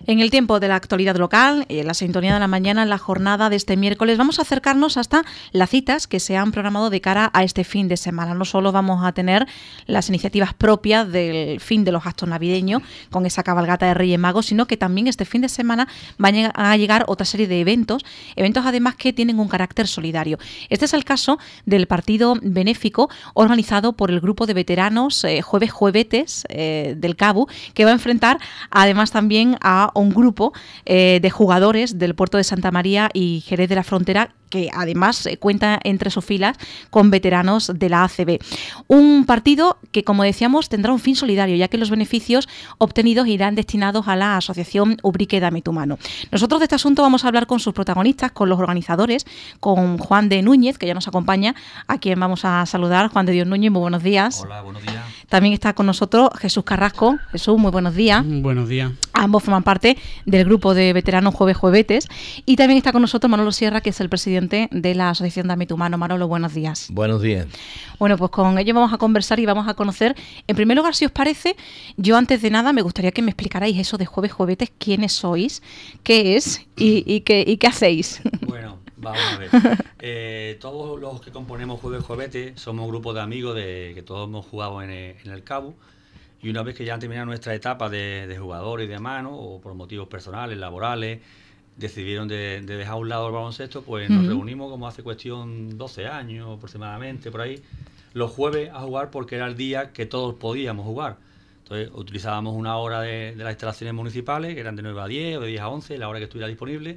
En el tiempo de la actualidad local, en la sintonía de la mañana, en la jornada de este miércoles, vamos a acercarnos hasta las citas que se han programado de cara a este fin de semana. No solo vamos a tener las iniciativas propias del fin de los actos navideños, con esa cabalgata de Reyes Magos, sino que también este fin de semana van a llegar otra serie de eventos además que tienen un carácter solidario. Este es el caso del partido benéfico organizado por el grupo de veteranos Juevetes del CABU, que va a enfrentar además también a un grupo de jugadores del puerto de Santa María y Jerez de la Frontera, que además cuenta entre sus filas con veteranos de la ACB. Un partido que, como decíamos, tendrá un fin solidario, ya que los beneficios obtenidos irán destinados a la asociación Ubrique Dame tu Mano. Nosotros de este asunto vamos a hablar con sus protagonistas, con los organizadores, con Juan de Núñez, que ya nos acompaña, a quien vamos a saludar. Juan de Dios Núñez, muy buenos días. Hola, buenos días. También está con nosotros Jesús Carrasco. Jesús, muy buenos días. Buenos días. Ambos forman parte del grupo de veteranos Juevetes. Y también está con nosotros Manolo Sierra, que es el presidente de la asociación Dame tu Mano. Manolo, buenos días. Buenos días. Bueno, pues con ellos vamos a conversar y vamos a conocer. En primer lugar, si os parece, yo antes de nada me gustaría que me explicarais eso de Juevetes, quiénes sois, qué es y qué hacéis. Bueno, vamos a ver. Todos los que componemos Juevetes somos un grupo de amigos que todos hemos jugado en el CABU. Y una vez que ya han terminado nuestra etapa de jugador y demás, ¿no? O por motivos personales, laborales, decidieron de dejar a un lado el baloncesto, pues nos reunimos como hace cuestión 12 años aproximadamente, por ahí, los jueves a jugar, porque era el día que todos podíamos jugar. Entonces utilizábamos una hora de las instalaciones municipales, que eran de 9 a 10 o de 10 a 11, la hora que estuviera disponible,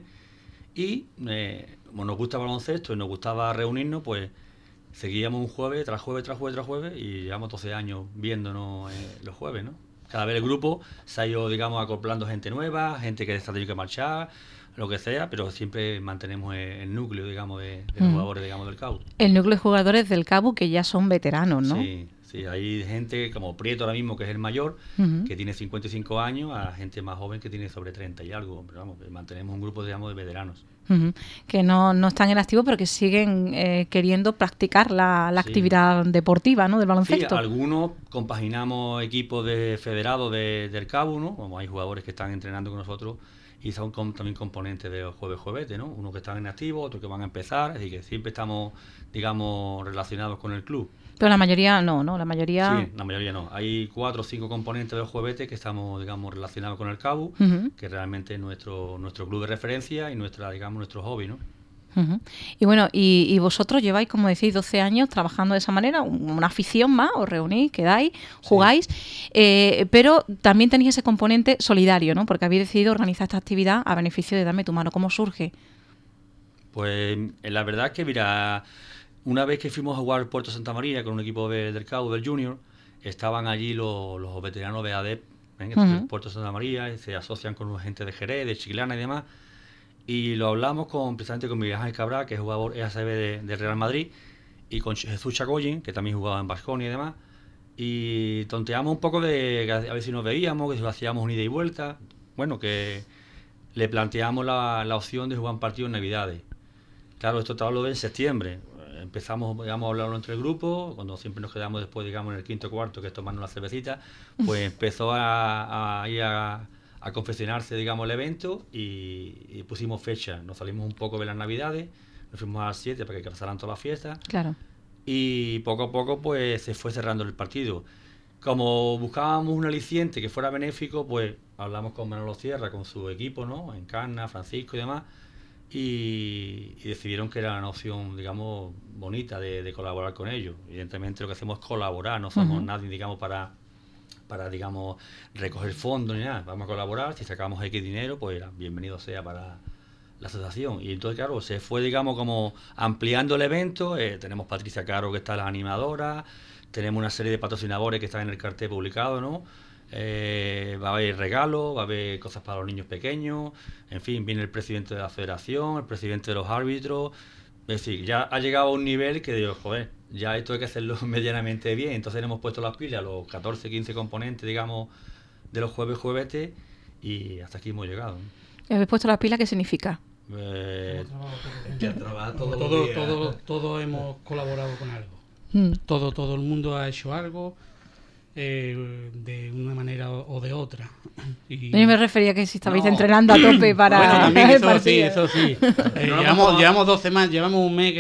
y como nos gusta el baloncesto y nos gustaba reunirnos, pues seguíamos un jueves tras jueves tras jueves tras jueves, y llevamos 12 años viéndonos los jueves, ¿no? Cada vez el grupo se ha ido, digamos, acoplando gente nueva, gente que está teniendo que marchar, lo que sea, pero siempre mantenemos el núcleo, digamos, de jugadores, digamos, del CABU. El núcleo de jugadores del CABU que ya son veteranos, ¿no? Sí, hay gente como Prieto ahora mismo, que es el mayor, que tiene 55 años, a gente más joven que tiene sobre 30 y algo, pero vamos, mantenemos un grupo, digamos, de veteranos. Que no están en activo, pero que siguen queriendo practicar la actividad deportiva, ¿no? Del baloncesto. Sí, algunos compaginamos equipos de federados del CABU, ¿no? Como hay jugadores que están entrenando con nosotros y son también componentes de los Juevetes, ¿no? Unos que están en activo, otros que van a empezar, así que siempre estamos, digamos, relacionados con el club. Pero la mayoría no, ¿no? La mayoría... Sí, la mayoría no. Hay 4 o 5 componentes de los Juevetes que estamos, digamos, relacionados con el CABU, que realmente es nuestro club de referencia y nuestro hobby, ¿no? Y bueno, y vosotros lleváis, como decís, 12 años trabajando de esa manera, una afición más, os reunís, quedáis, jugáis, pero también tenéis ese componente solidario, ¿no? Porque habéis decidido organizar esta actividad a beneficio de Dame tu Mano. ¿Cómo surge? Pues la verdad es que, mira, una vez que fuimos a jugar al Puerto Santa María con un equipo del CABU, del Junior, estaban allí los veteranos de ADEP, del Puerto Santa María, y se asocian con gente de Jerez, de Chiclana y demás. Y lo hablamos precisamente con Miguel Ángel Cabral, que es jugador EACB del Real Madrid, y con Jesús Chagoyen, que también jugaba en Baskonia y demás. Y tonteamos un poco de a ver si nos veíamos, que si hacíamos una ida y vuelta. Bueno, que le planteamos la opción de jugar un partido en Navidades. Claro, esto te hablo de en septiembre. Empezamos, digamos, a hablarlo entre el grupo, cuando siempre nos quedamos después, digamos, en el quinto cuarto, que es tomarnos la cervecita, pues empezó a confeccionarse, digamos, el evento y pusimos fecha. Nos salimos un poco de las Navidades, nos fuimos a las 7 para que pasaran todas las fiestas. Claro. Y poco a poco pues se fue cerrando el partido. Como buscábamos un aliciente que fuera benéfico, pues hablamos con Manolo Sierra, con su equipo, ¿no? Encarna, Francisco y demás, y decidieron que era una opción, digamos, bonita de colaborar con ellos. Evidentemente lo que hacemos es colaborar, no somos nadie, digamos, para digamos, recoger fondos ni nada. Vamos a colaborar, si sacamos X dinero, pues bienvenido sea para la asociación. Y entonces, claro, se fue, digamos, como ampliando el evento. Tenemos Patricia Caro, que está la animadora, tenemos una serie de patrocinadores que están en el cartel publicado, ¿no? Va a haber regalos, va a haber cosas para los niños pequeños, en fin, viene el presidente de la federación, el presidente de los árbitros. Es decir, ya ha llegado a un nivel que digo, joder, ya esto hay que hacerlo medianamente bien. Entonces hemos puesto las pilas, los 14, 15 componentes, digamos, de los Juevetes, y hasta aquí hemos llegado, ¿no? ¿Habéis puesto las pilas? ¿Qué significa? Todos hemos colaborado con algo. Todo el mundo ha hecho algo. de una manera o de otra. Y yo me refería a que si estabais entrenando a tope para... Bueno, también el eso partido. sí. Llevamos 2 semanas, llevamos un mes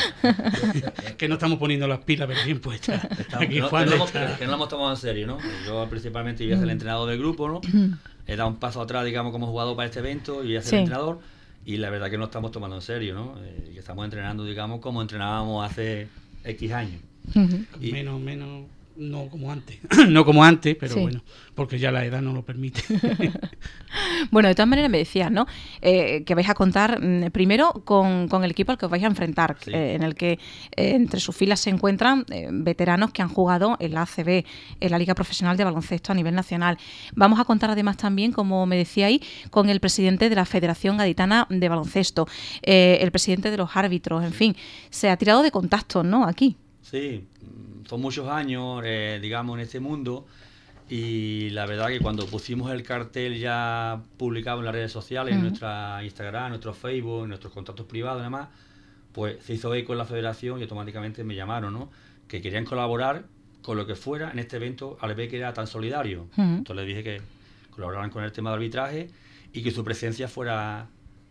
que no estamos poniendo las pilas pero bien puestas. Aquí Juan que no lo hemos tomado en serio, ¿no? Yo principalmente voy a ser el entrenador del grupo, ¿no? He dado un paso atrás, digamos, como jugador para este evento y voy a ser el entrenador. Y la verdad que no estamos tomando en serio, ¿no? Que estamos entrenando, digamos, como entrenábamos hace X años. Y menos, no como antes. No como antes, pero bueno, porque ya la edad no lo permite. Bueno, de todas maneras me decías, ¿no? Que vais a contar primero con el equipo al que os vais a enfrentar, en el que entre sus filas se encuentran veteranos que han jugado en la ACB, en la Liga Profesional de Baloncesto a nivel nacional. Vamos a contar además también, como me decía ahí, con el presidente de la Federación Gaditana de Baloncesto, el presidente de los árbitros, en fin, se ha tirado de contactos, ¿no? Aquí. Sí, son muchos años, digamos, en este mundo. Y la verdad que cuando pusimos el cartel ya publicado en las redes sociales, en nuestra Instagram, en nuestro Facebook, en nuestros contactos privados y demás, pues se hizo eco en la federación y automáticamente me llamaron, ¿no? Que querían colaborar con lo que fuera en este evento, al ver que era tan solidario. Entonces les dije que colaboraran con el tema de arbitraje y que su presencia fuera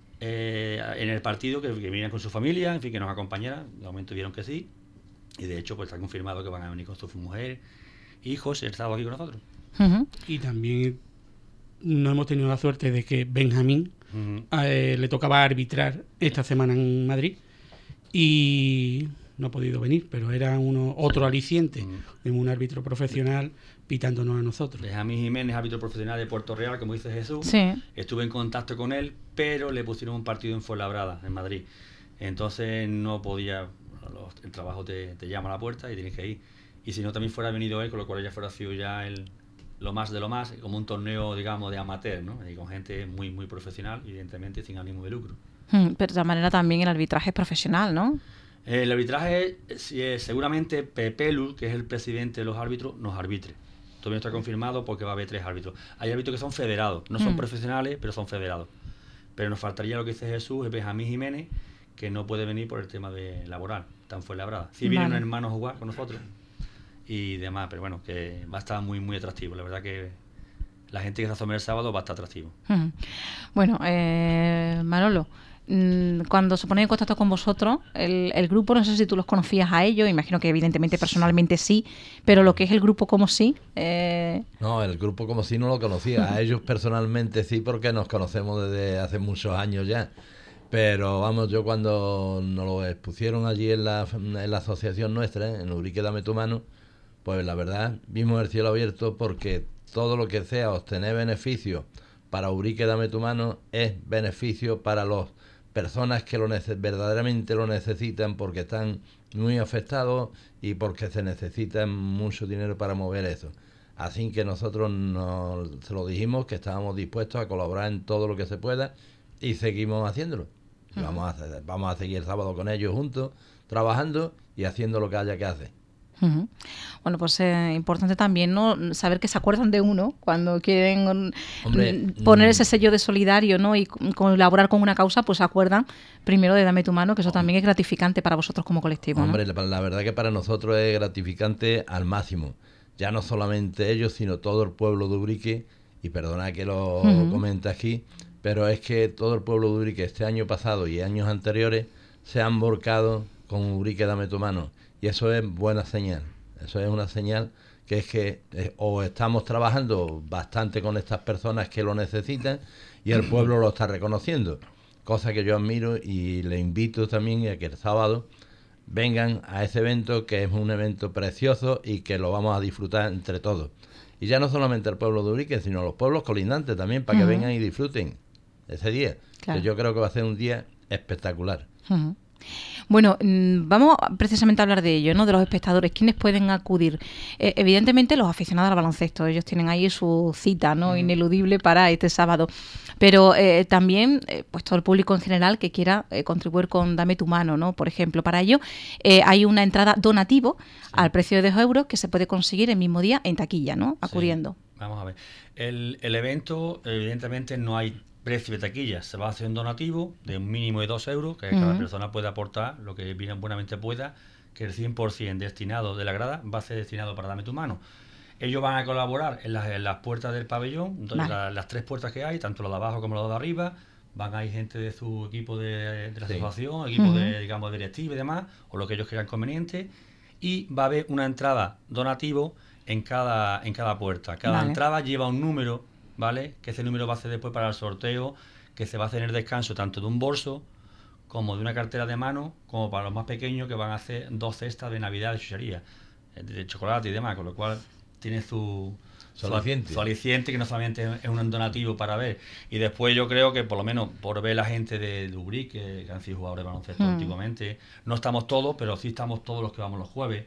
en el partido, que vinieran con su familia, en fin, que nos acompañaran. De momento vieron que sí. Y de hecho, pues está confirmado que van a venir con su mujer, hijos, el sábado aquí con nosotros. Y también no hemos tenido la suerte de que Benjamín le tocaba arbitrar esta semana en Madrid y no ha podido venir, pero era otro aliciente de un árbitro profesional pitándonos a nosotros. Benjamín Jiménez, árbitro profesional de Puerto Real, como dice Jesús. Estuve en contacto con él, pero le pusieron un partido en Fuenlabrada, en Madrid. Entonces no podía, el trabajo te llama a la puerta y tienes que ir. Y si no, también fuera venido él, con lo cual ya fuera sido ya lo más de lo más, como un torneo, digamos, de amateur, ¿no? Y con gente muy, muy profesional, evidentemente sin ánimo de lucro. Pero de todas maneras también el arbitraje es profesional, ¿no? El arbitraje, seguramente Pepe Luz, que es el presidente de los árbitros, nos arbitre. Todavía no está confirmado porque va a haber 3 árbitros. Hay árbitros que son federados, no son profesionales, pero son federados. Pero nos faltaría lo que dice Jesús, es Benjamín Jiménez, que no puede venir por el tema de laboral, tan Fuenlabrada. Sí viene un hermano a jugar con nosotros y demás, pero bueno, que va a estar muy, muy atractivo. La verdad que la gente que se asoma el sábado va a estar atractivo. Bueno, Manolo, cuando se pone en contacto con vosotros, el grupo, no sé si tú los conocías a ellos, imagino que evidentemente personalmente sí, pero lo que es el grupo como sí... No, el grupo como sí no lo conocía, a ellos personalmente sí, porque nos conocemos desde hace muchos años ya. Pero vamos, yo cuando nos lo expusieron allí en la asociación nuestra, en Ubrique Dame Tu Mano, pues la verdad vimos el cielo abierto, porque todo lo que sea obtener beneficio para Ubrique Dame Tu Mano es beneficio para las personas que verdaderamente lo necesitan, porque están muy afectados y porque se necesita mucho dinero para mover eso. Así que nosotros se lo dijimos que estábamos dispuestos a colaborar en todo lo que se pueda y seguimos haciéndolo. Vamos a seguir el sábado con ellos juntos, trabajando y haciendo lo que haya que hacer. Bueno, pues importante también, ¿no?, saber que se acuerdan de uno cuando quieren poner ese sello de solidario, ¿no?, y colaborar con una causa, pues se acuerdan primero de Dame Tu Mano, que eso también es gratificante para vosotros como colectivo, ¿no? Hombre, la verdad que para nosotros es gratificante al máximo. Ya no solamente ellos, sino todo el pueblo de Ubrique, y perdona que lo comente aquí, pero es que todo el pueblo de Ubrique este año pasado y años anteriores se han volcado con Ubrique Dame Tu Mano. Y eso es buena señal. Eso es una señal que es que o estamos trabajando bastante con estas personas que lo necesitan y el pueblo lo está reconociendo. Cosa que yo admiro y le invito también a que el sábado vengan a ese evento, que es un evento precioso y que lo vamos a disfrutar entre todos. Y ya no solamente el pueblo de Ubrique, sino los pueblos colindantes también, para que vengan y disfruten ese día. Claro. Que yo creo que va a ser un día espectacular. Bueno, vamos precisamente a hablar de ello, ¿no?, de los espectadores. ¿Quiénes pueden acudir? Evidentemente los aficionados al baloncesto, ellos tienen ahí su cita, ¿no?, ineludible para este sábado. Pero también pues todo el público en general que quiera contribuir con Dame Tu Mano, ¿no? Por ejemplo, para ello hay una entrada donativo al precio de 2 euros que se puede conseguir el mismo día en taquilla, ¿no?, acudiendo. Sí. Vamos a ver. El evento, evidentemente, no hay precio de taquilla. Se va a hacer un donativo de un mínimo de 2 euros, que cada persona puede aportar lo que bien buenamente pueda, que el 100% destinado de la grada va a ser destinado para Dame Tu Mano. Ellos van a colaborar en las puertas del pabellón, entonces las 3 puertas que hay, tanto la de abajo como la de arriba. Van a ir gente de su equipo de la asociación, equipo de, digamos, directivo y demás, o lo que ellos crean conveniente. Y va a haber una entrada donativo en cada puerta. Cada entrada lleva un número, ¿vale? Que ese número va a ser después para el sorteo, que se va a hacer en el descanso tanto de un bolso como de una cartera de mano, como para los más pequeños, que van a hacer 2 cestas de Navidad de chuchería, de chocolate y demás, con lo cual tiene su aliciente, que no solamente es un donativo para ver. Y después yo creo que por lo menos por ver la gente de Ubrique, que han sido jugadores de baloncesto antiguamente, no estamos todos, pero sí estamos todos los que vamos los jueves.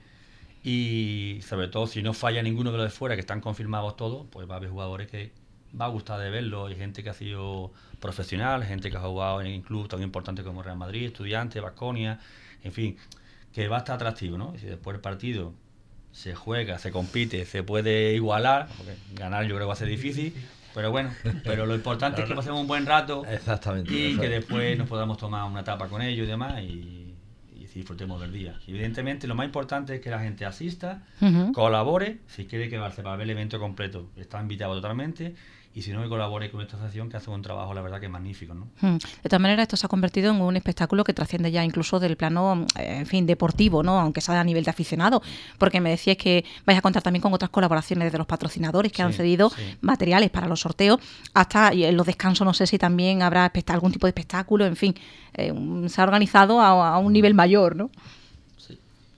Y sobre todo si no falla ninguno de los de fuera, que están confirmados todos, pues va a haber jugadores que va a gustar de verlo. Hay gente que ha sido profesional, gente que ha jugado en clubes tan importantes como Real Madrid, Estudiantes, Baskonia, en fin, que va a estar atractivo, ¿no? Y si después el partido se juega, se compite, se puede igualar, porque ganar yo creo que va a ser difícil, pero bueno, pero lo importante es que pasemos un buen rato. Exactamente, y que después nos podamos tomar una tapa con ellos y demás y disfrutemos del día. Y evidentemente lo más importante es que la gente asista, colabore, si quiere quedarse para ver el evento completo, está invitado totalmente. Y si no, que colabore con esta asociación que hace un trabajo, la verdad, que es magnífico, ¿no? De todas maneras, esto se ha convertido en un espectáculo que trasciende ya incluso del plano, en fin, deportivo, ¿no? Aunque sea a nivel de aficionado. Porque me decías que vais a contar también con otras colaboraciones de los patrocinadores que han cedido materiales para los sorteos. Hasta y en los descansos, no sé si también habrá algún tipo de espectáculo, en fin. Se ha organizado a un nivel mayor, ¿no? Sí.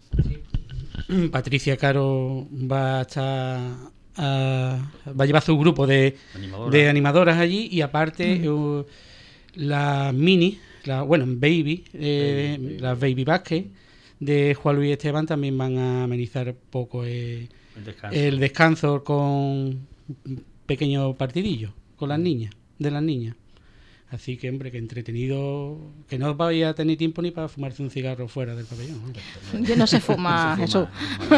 Patricia Caro va a estar... va a llevar su grupo de animadoras allí y aparte las mini, baby, las baby basket de Juan Luis Esteban también van a amenizar poco el descanso con un pequeño partidillo con las niñas, Así que, hombre, que entretenido, que no vaya a tener tiempo ni para fumarse un cigarro fuera del pabellón. Yo no se fuma, Jesús.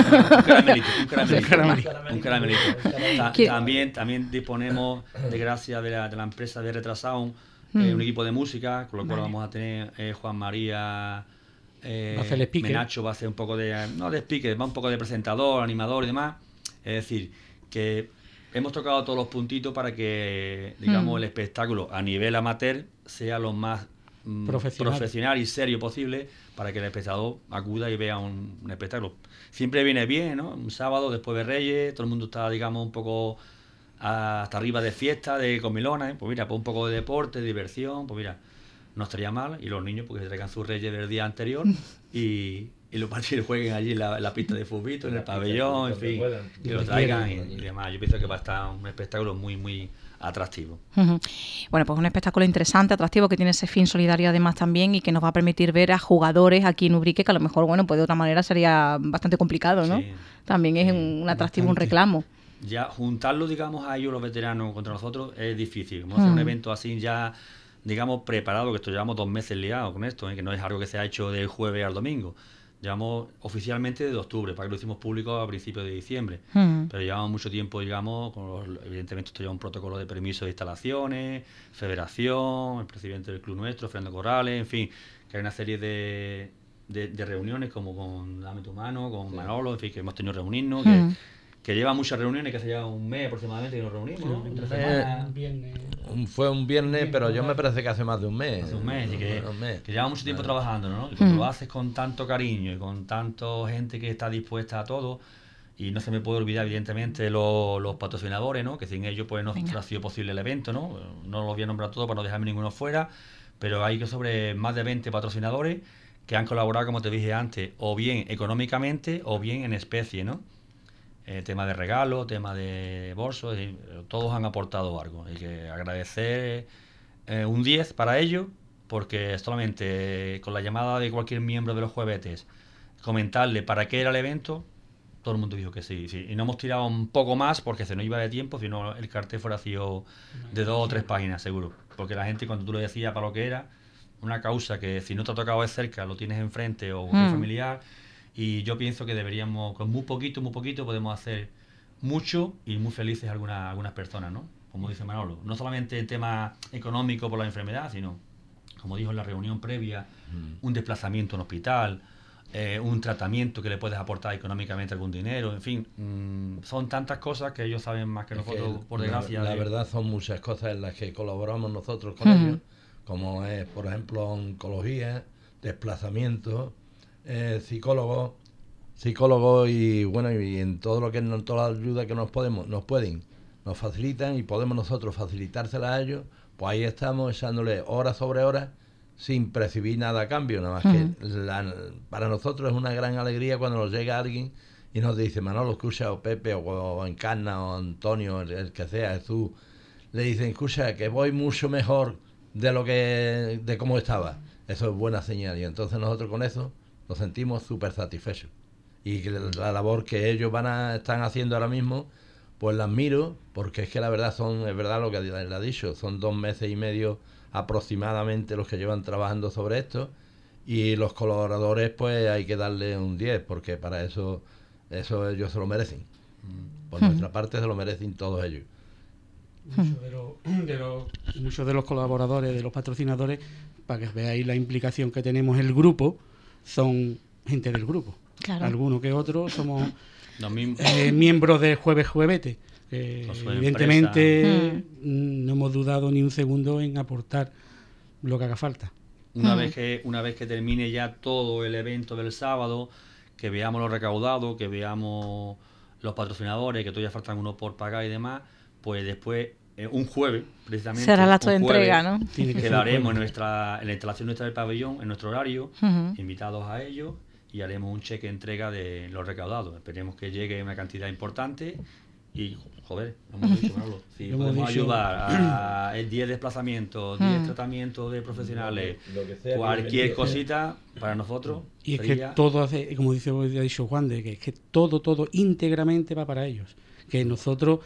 Un caramelito. También disponemos, de gracias de la empresa de Retrasound, un equipo de música, con lo cual vamos a tener Juan María Menacho, va a hacer un poco no de speaker, va un poco de presentador, animador y demás. Es decir, que hemos tocado todos los puntitos para que, digamos, el espectáculo a nivel amateur sea lo más profesional y serio posible, para que el espectador acuda y vea un espectáculo. Siempre viene bien, ¿no? Un sábado después de Reyes, todo el mundo está, digamos, un poco hasta arriba de fiesta, de comilona, pues mira, pues un poco de deporte, de diversión, pues mira, no estaría mal. Y los niños porque se traigan sus Reyes del día anterior y los partidos jueguen allí en la pista de fútbol, en el pabellón, en fin, que lo traigan y demás. Yo pienso que va a estar un espectáculo muy, muy atractivo. Bueno, pues un espectáculo interesante, atractivo, que tiene ese fin solidario además también y que nos va a permitir ver a jugadores aquí en Ubrique, que a lo mejor, bueno, pues de otra manera sería bastante complicado, ¿no? Sí, también es un atractivo, bastante. Un reclamo. Ya juntarlo, digamos, a ellos los veteranos contra nosotros es difícil. Vamos a hacer un evento así ya, digamos, preparado, que esto llevamos 2 meses liados con esto, que no es algo que se ha hecho del jueves al domingo. Llevamos oficialmente desde octubre, para que lo hicimos público a principios de diciembre. Pero llevamos mucho tiempo, digamos, evidentemente esto lleva un protocolo de permiso de instalaciones, federación, el presidente del club nuestro, Fernando Corrales, en fin, que hay una serie de reuniones como con Dame tu mano, con Manolo, en fin, que hemos tenido reunirnos, que lleva muchas reuniones, que hace ya un mes aproximadamente que nos reunimos, ¿no? Fue un viernes, pero yo me parece que hace más de un mes. Hace un mes, que lleva mucho tiempo trabajando, ¿no? Y cuando lo haces con tanto cariño y con tanta gente que está dispuesta a todo, y no se me puede olvidar, evidentemente, los patrocinadores, ¿no? Que sin ellos pues no ha sido posible el evento, ¿no? No los voy a nombrar todos para no dejarme ninguno fuera, pero hay que sobre más de 20 patrocinadores que han colaborado, como te dije antes, o bien económicamente o bien en especie, ¿no? Tema de regalos, tema de bolsos, todos han aportado algo. Hay que agradecer un 10 para ellos, porque solamente con la llamada de cualquier miembro de los juevetes, comentarle para qué era el evento, todo el mundo dijo que sí. Y no hemos tirado un poco más porque se nos iba de tiempo, sino el cartel fuera sido de 2 o 3 páginas, seguro. Porque la gente, cuando tú le decías para lo que era, una causa que si no te ha tocado de cerca, lo tienes enfrente o un familiar. Y yo pienso que deberíamos, con muy poquito, podemos hacer mucho y muy felices algunas personas, ¿no? Como dice Manolo, no solamente en tema económico por la enfermedad, sino, como dijo en la reunión previa, un desplazamiento a un hospital, un tratamiento que le puedes aportar económicamente algún dinero, en fin, son tantas cosas que ellos saben más que nosotros, por desgracia. La verdad son muchas cosas en las que colaboramos nosotros con ellos, como es, por ejemplo, oncología, desplazamiento, psicólogos y bueno, y en todo lo que en toda la ayuda que nos facilitan y podemos nosotros facilitársela a ellos, pues ahí estamos echándole horas sobre horas sin percibir nada a cambio, nada más que para nosotros es una gran alegría cuando nos llega alguien y nos dice: Manolo, escucha, o Pepe, o Encarna, o Antonio, el que sea, Jesús, le dicen: escucha, que voy mucho mejor de cómo estaba. Eso es buena señal, y entonces nosotros con eso nos sentimos súper satisfechos. Y que la labor que ellos están haciendo ahora mismo, pues la admiro, porque es que la verdad es verdad lo que le ha dicho, son 2 meses y medio aproximadamente los que llevan trabajando sobre esto, y los colaboradores pues hay que darle un 10, porque para eso ellos se lo merecen. Por nuestra parte se lo merecen todos ellos. Muchos de los colaboradores, de los patrocinadores, para que veáis la implicación que tenemos el grupo, son gente del grupo. Claro. Algunos que otros somos miembros de Juevete. Evidentemente no hemos dudado ni un segundo en aportar lo que haga falta. Una vez que termine ya todo el evento del sábado, que veamos los recaudados, que veamos los patrocinadores, que todavía faltan unos por pagar y demás, pues después, un jueves, precisamente, será el acto de entrega, ¿no? Quedaremos en la instalación nuestra del pabellón, en nuestro horario, invitados a ellos, y haremos un cheque entrega de los recaudados. Esperemos que llegue una cantidad importante y, joder, hemos dicho, Manolo, si podemos ayudar a 10 desplazamientos, 10 tratamientos de profesionales, lo que sea, cualquier cosita para nosotros. Y es que todo como ha dicho Juan, que es que todo íntegramente va para ellos. Que nosotros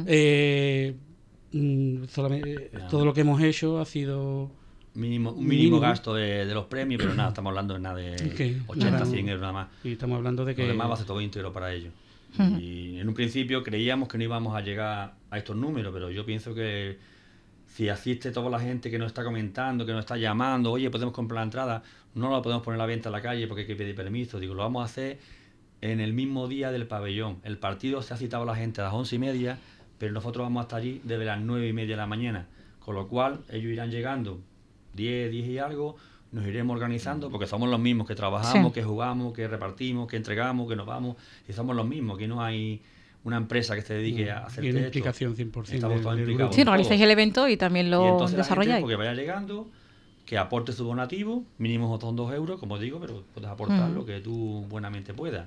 solamente, todo lo que hemos hecho ha sido un mínimo gasto de los premios, pero nada, estamos hablando de nada de 80, 100 euros nada más. Y estamos hablando de que lo demás va a ser todo íntegro para ellos. Y en un principio creíamos que no íbamos a llegar a estos números, pero yo pienso que si asiste toda la gente que nos está comentando, que nos está llamando, oye, podemos comprar la entrada, no la podemos poner a la venta en la calle porque hay que pedir permiso. Digo, lo vamos a hacer en el mismo día del pabellón. El partido se ha citado a la gente a las 11:30, pero nosotros vamos a estar allí desde las 9:30 de la mañana, con lo cual ellos irán llegando 10 y algo, nos iremos organizando, porque somos los mismos que trabajamos, que jugamos, que repartimos, que entregamos, que nos vamos, y somos los mismos, que no hay una empresa que se dedique a hacer esto. Tiene implicación 100%. Estamos todos implicados. Sí, organizáis el evento y también lo desarrolláis. Porque vaya llegando, que aporte su donativo, mínimo son 2 euros, como digo, pero puedes aportar lo que tú buenamente puedas.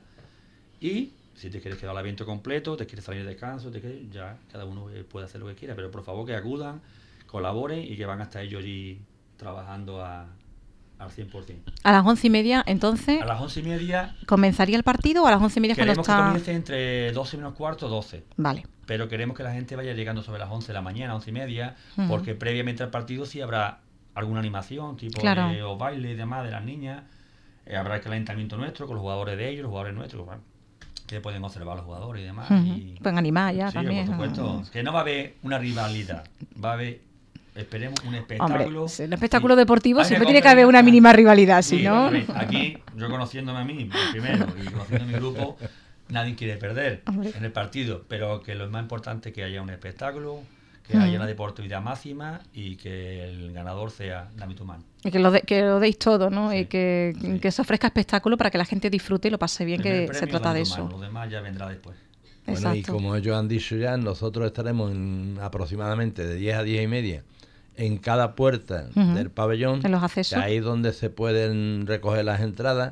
Y si te quieres quedar al evento completo, te quieres salir de descanso, ya cada uno puede hacer lo que quiera, pero por favor que acudan, colaboren y que van hasta ellos allí trabajando al 100%. A las 11:30, entonces. A las 11:30. ¿Comenzaría el partido o a las 11:30 cuando está? Queremos que comience entre 12 menos cuarto, 12. Vale. Pero queremos que la gente vaya llegando sobre las 11 de la mañana, 11:30, porque previamente al partido sí habrá alguna animación, tipo o baile y demás de las niñas. Habrá el calentamiento nuestro con los jugadores de ellos, los jugadores nuestros, bueno, que pueden observar los jugadores y demás. Y pueden animar ya también. Por supuesto. Que no va a haber una rivalidad, va a haber, esperemos, un espectáculo. Hombre, en el espectáculo deportivo siempre tiene que haber una mínima rivalidad, si no. Aquí, yo conociéndome a mí primero y conociendo a mi grupo, nadie quiere perder en el partido, pero que lo más importante es que haya un espectáculo, que haya una deportividad máxima y que el ganador sea David Humán. Y que lo deis todo, ¿no? Sí, y que se ofrezca espectáculo para que la gente disfrute y lo pase bien, que se trata de eso. Lo demás ya vendrá después. Bueno, exacto. Y como ellos han dicho ya, nosotros estaremos aproximadamente de 10 a 10:30 en cada puerta del pabellón, en los accesos. Ahí donde se pueden recoger las entradas,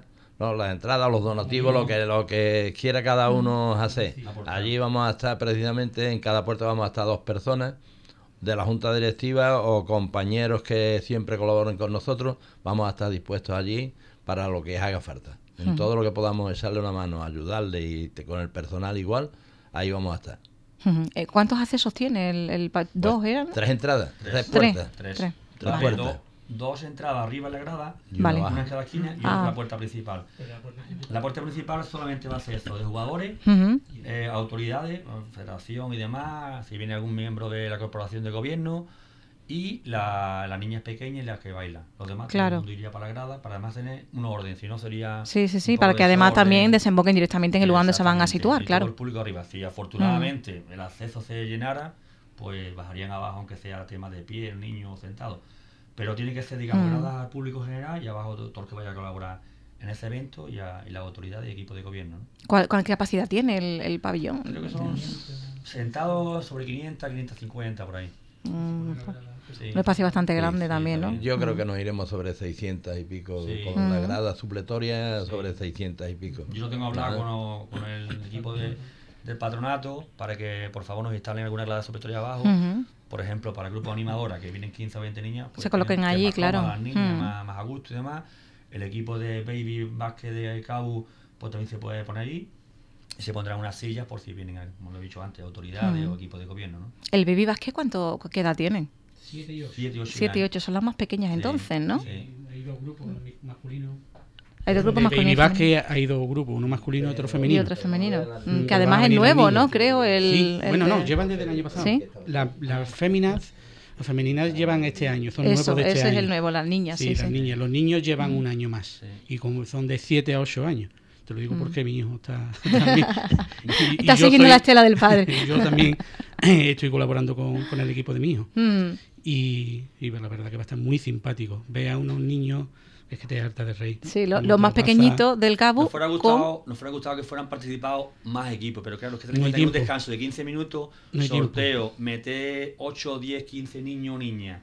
los donativos, lo que quiera cada uno hacer. Allí vamos a estar precisamente, en cada puerta vamos a estar 2 personas de la junta directiva o compañeros que siempre colaboren con nosotros. Vamos a estar dispuestos allí para lo que haga falta. En todo lo que podamos echarle una mano, ayudarle y con el personal igual, ahí vamos a estar. ¿Cuántos accesos tiene? ¿2 eran? 3 entradas, 3 puertas. 3 puertas. 2 entradas arriba en la grada, vale. Una en cada esquina y otra en la puerta principal. La puerta principal solamente va a ser esto, de jugadores, autoridades, federación y demás, si viene algún miembro de la corporación de gobierno, y las niñas pequeñas y las que bailan. Los demás, todo el mundo iría para la grada para además tener un orden, si no sería... Sí, para que además también desemboquen directamente en el lugar donde se van a situar, y claro. todo el público arriba. Si afortunadamente el acceso se llenara, pues bajarían abajo, aunque sea tema de pie, el niño sentado. Pero tiene que ser, digamos, gradas al público general y abajo todo el que vaya a colaborar en ese evento y la autoridad y equipo de gobierno, ¿no? ¿Cuál capacidad tiene el pabellón? Creo que son sentados sobre 500, 550 por ahí. Sí. Un espacio bastante grande también, ¿no? Yo creo que nos iremos sobre 600 y pico, con la grada supletoria sobre 600 y pico. Yo lo tengo hablado con el equipo del patronato para que por favor nos instalen alguna grada supletoria abajo. Por ejemplo, para el grupo animadora, que vienen 15 o 20 niñas, pues se coloquen allí, claro. Las niñas, más a gusto y demás. El equipo de Baby Basket de Cabo, pues también se puede poner allí. Y se pondrán unas sillas por si vienen, como lo he dicho antes, autoridades o equipos de gobierno, ¿no? ¿El Baby Basket qué edad tienen? 7 y 8. 7 y 8 son las más pequeñas entonces, ¿no? Sí. Hay dos grupos, uno masculino. Hay dos grupos masculinos. Baby Basket hay dos grupos, uno masculino y otro femenino. Y otro femenino. Que además es nuevo, ¿no? Creo. No, llevan desde el año pasado. ¿Sí? Las femeninas llevan este año, son nuevos de este año. Ese es el nuevo, las niñas. Sí, las niñas. Los niños llevan un año más. Y como son de 7 a 8 años. Te lo digo porque mi hijo está también, está siguiendo la estela del padre. Yo también estoy colaborando con el equipo de mi hijo. Y la verdad que va a estar muy simpático. Ve a unos niños, es que te harta de reír. Sí, los más pequeñitos del Cabo. Nos fuera gustado que fueran participado más equipos, pero claro, es que tenemos que tener un descanso de 15 minutos, sorteo, meter 8, 10, 15 niños o niñas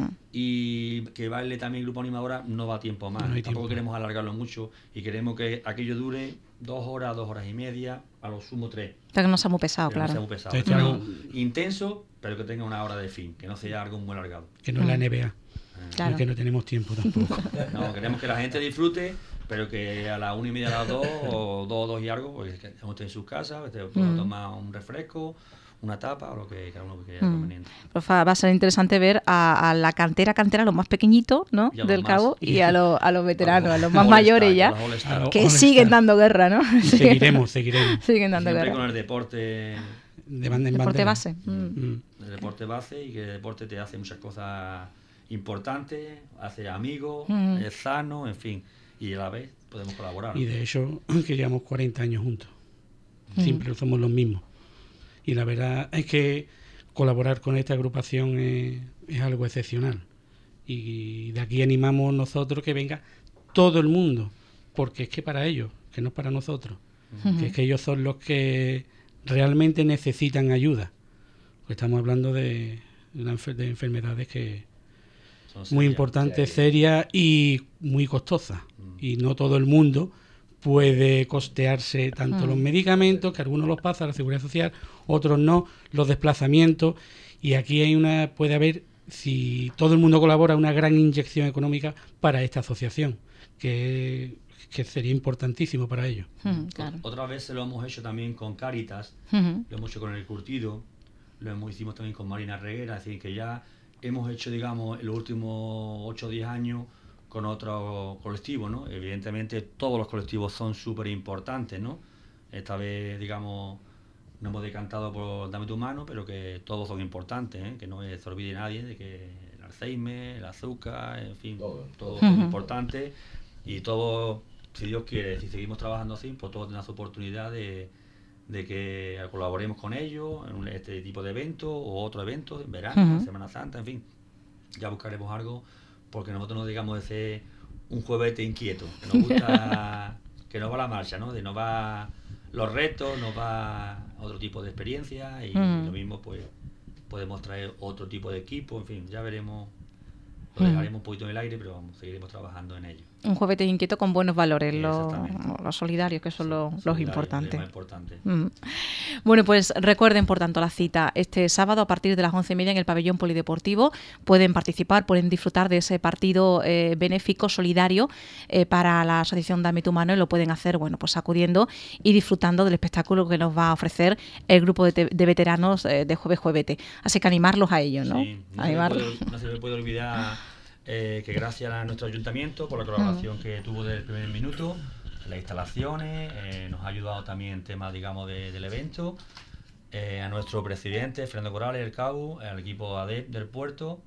y que baile también el grupo animadora, no va a tiempo más. Tampoco queremos alargarlo mucho y queremos que aquello dure 2 horas, 2 horas y media, a lo sumo 3. Pero que no sea muy pesado, claro. No sea muy pesado. Es algo intenso, pero que tenga una hora de fin, que no sea algo muy alargado. Que no es la NBA. Claro. Porque no tenemos tiempo tampoco. No, queremos que la gente disfrute, pero que a las 1:30, a las 2 o 2 y algo, pues que estén en sus casas, puedan tomar un refresco, una tapa o lo que cada uno quiera conveniente. Pues va a ser interesante ver a la cantera, los más pequeñitos, ¿no? Del Cabo, y a los veteranos, a los más mayores ya, que siguen dando guerra, ¿no? Seguiremos. Siguen dando siempre guerra. con el deporte de banda en deporte banda. base. El deporte base, y que el deporte te hace muchas cosas importantes, hace amigos, es sano, en fin, y a la vez podemos colaborar. Y de hecho, que llevamos 40 años juntos. Siempre somos los mismos. Y la verdad es que colaborar con esta agrupación es algo excepcional. Y de aquí animamos nosotros que venga todo el mundo, porque es que para ellos, que no es para nosotros, que es que ellos son los que realmente necesitan ayuda. Porque estamos hablando de enfermedades que muy importantes, serias y muy costosas. Y no todo el mundo puede costearse tanto los medicamentos, que algunos los pasa a la Seguridad Social, otros no, los desplazamientos. Y aquí puede haber, si todo el mundo colabora, una gran inyección económica para esta asociación, que sería importantísimo para ellos. Claro. Otra vez lo hemos hecho también con Cáritas, lo hemos hecho con el Curtido, hicimos también con Marina Reguera, es decir, que ya hemos hecho, digamos, en los últimos 8 o 10 años con otros colectivos, ¿no? Evidentemente todos los colectivos son súper importantes, ¿no? Esta vez, digamos, nos hemos decantado por Dame tu mano, pero que todos son importantes, ¿eh? Que no se olvide nadie de que el Alzheimer, el azúcar, en fin, todos son importantes, y todos, si Dios quiere, si seguimos trabajando así, pues todos tenemos oportunidad de que colaboremos con ellos en este tipo de eventos o otros eventos, en verano, en Semana Santa, en fin, ya buscaremos algo, porque nosotros no digamos de ser un juevete inquieto, que nos gusta, que nos va la marcha, ¿no? De nos va los retos, nos va otro tipo de experiencia, y lo mismo pues podemos traer otro tipo de equipo, en fin, ya veremos, lo dejaremos un poquito en el aire, pero vamos, seguiremos trabajando en ello. Un juevete inquieto con buenos valores, los solidarios, que son los importantes. Bueno, pues recuerden, por tanto, la cita este sábado a partir de las 11:30 en el pabellón polideportivo. Pueden participar, pueden disfrutar de ese partido benéfico, solidario, para la asociación Dame tu mano, y lo pueden hacer, bueno, pues acudiendo y disfrutando del espectáculo que nos va a ofrecer el grupo de veteranos de Juevete. Así que animarlos a ellos, ¿no? Sí, no se me puede olvidar que gracias a nuestro ayuntamiento por la colaboración que tuvo desde el primer minuto, las instalaciones, nos ha ayudado también en temas, digamos, del evento, a nuestro presidente Fernando Corrales del Cabo, al equipo ADEP del puerto,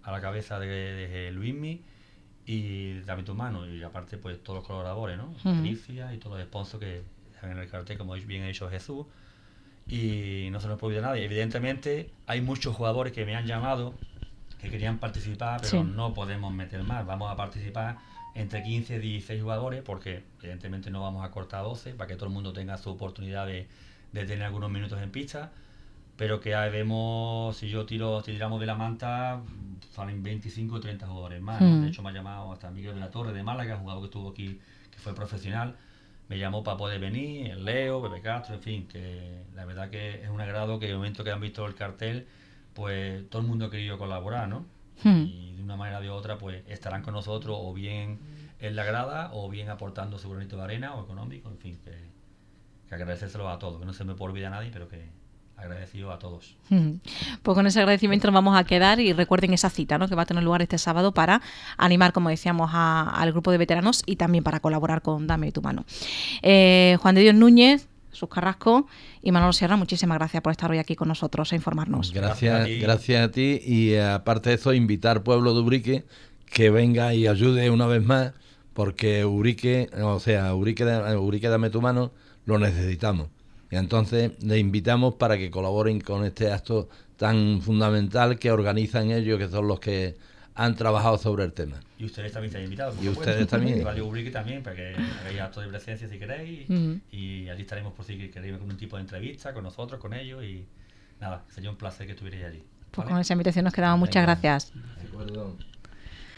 a la cabeza de Luismi y Dame tu mano, y aparte pues todos los colaboradores, ¿no? Patricia y todos los sponsors que están en el cartel, como bien ha dicho Jesús, y no se nos puede olvidar nadie. Evidentemente hay muchos jugadores que me han llamado que querían participar, pero no podemos meter más. Vamos a participar entre 15 y 16 jugadores, porque evidentemente no vamos a cortar 12 para que todo el mundo tenga su oportunidad de tener algunos minutos en pista, pero que vemos, si tiramos de la manta, salen 25 o 30 jugadores más, ¿no? De hecho me ha llamado hasta Miguel de la Torre de Málaga, jugador que estuvo aquí, que fue profesional, me llamó para poder venir, el Leo, Pepe Castro, en fin, que la verdad que es un agrado que en el momento que han visto el cartel, pues todo el mundo ha querido colaborar, ¿no? Y de una manera o de otra, pues estarán con nosotros o bien en la grada o bien aportando su granito de arena o económico, en fin, que agradecérselo a todos, que no se me puede olvidar a nadie, pero que agradecido a todos. Pues con ese agradecimiento nos vamos a quedar y recuerden esa cita, ¿no?, que va a tener lugar este sábado para animar, como decíamos, al grupo de veteranos y también para colaborar con Dame tu mano. Juan de Dios Núñez, Jesús Carrasco y Manolo Sierra, muchísimas gracias por estar hoy aquí con nosotros a informarnos. Gracias a ti y aparte de eso, invitar al pueblo de Ubrique que venga y ayude una vez más, porque Ubrique Dame tu mano lo necesitamos. Y entonces les invitamos para que colaboren con este acto tan fundamental que organizan ellos, que son los que han trabajado sobre el tema. Y ustedes también están invitados. Y ustedes también. Y Radio Ubrique también, para que hagáis acto de presencia si queréis. Y allí estaremos por si queréis con un tipo de entrevista con nosotros, con ellos. Y nada, sería un placer que estuvierais allí. Pues con esa invitación nos quedamos. Muchas gracias. De acuerdo.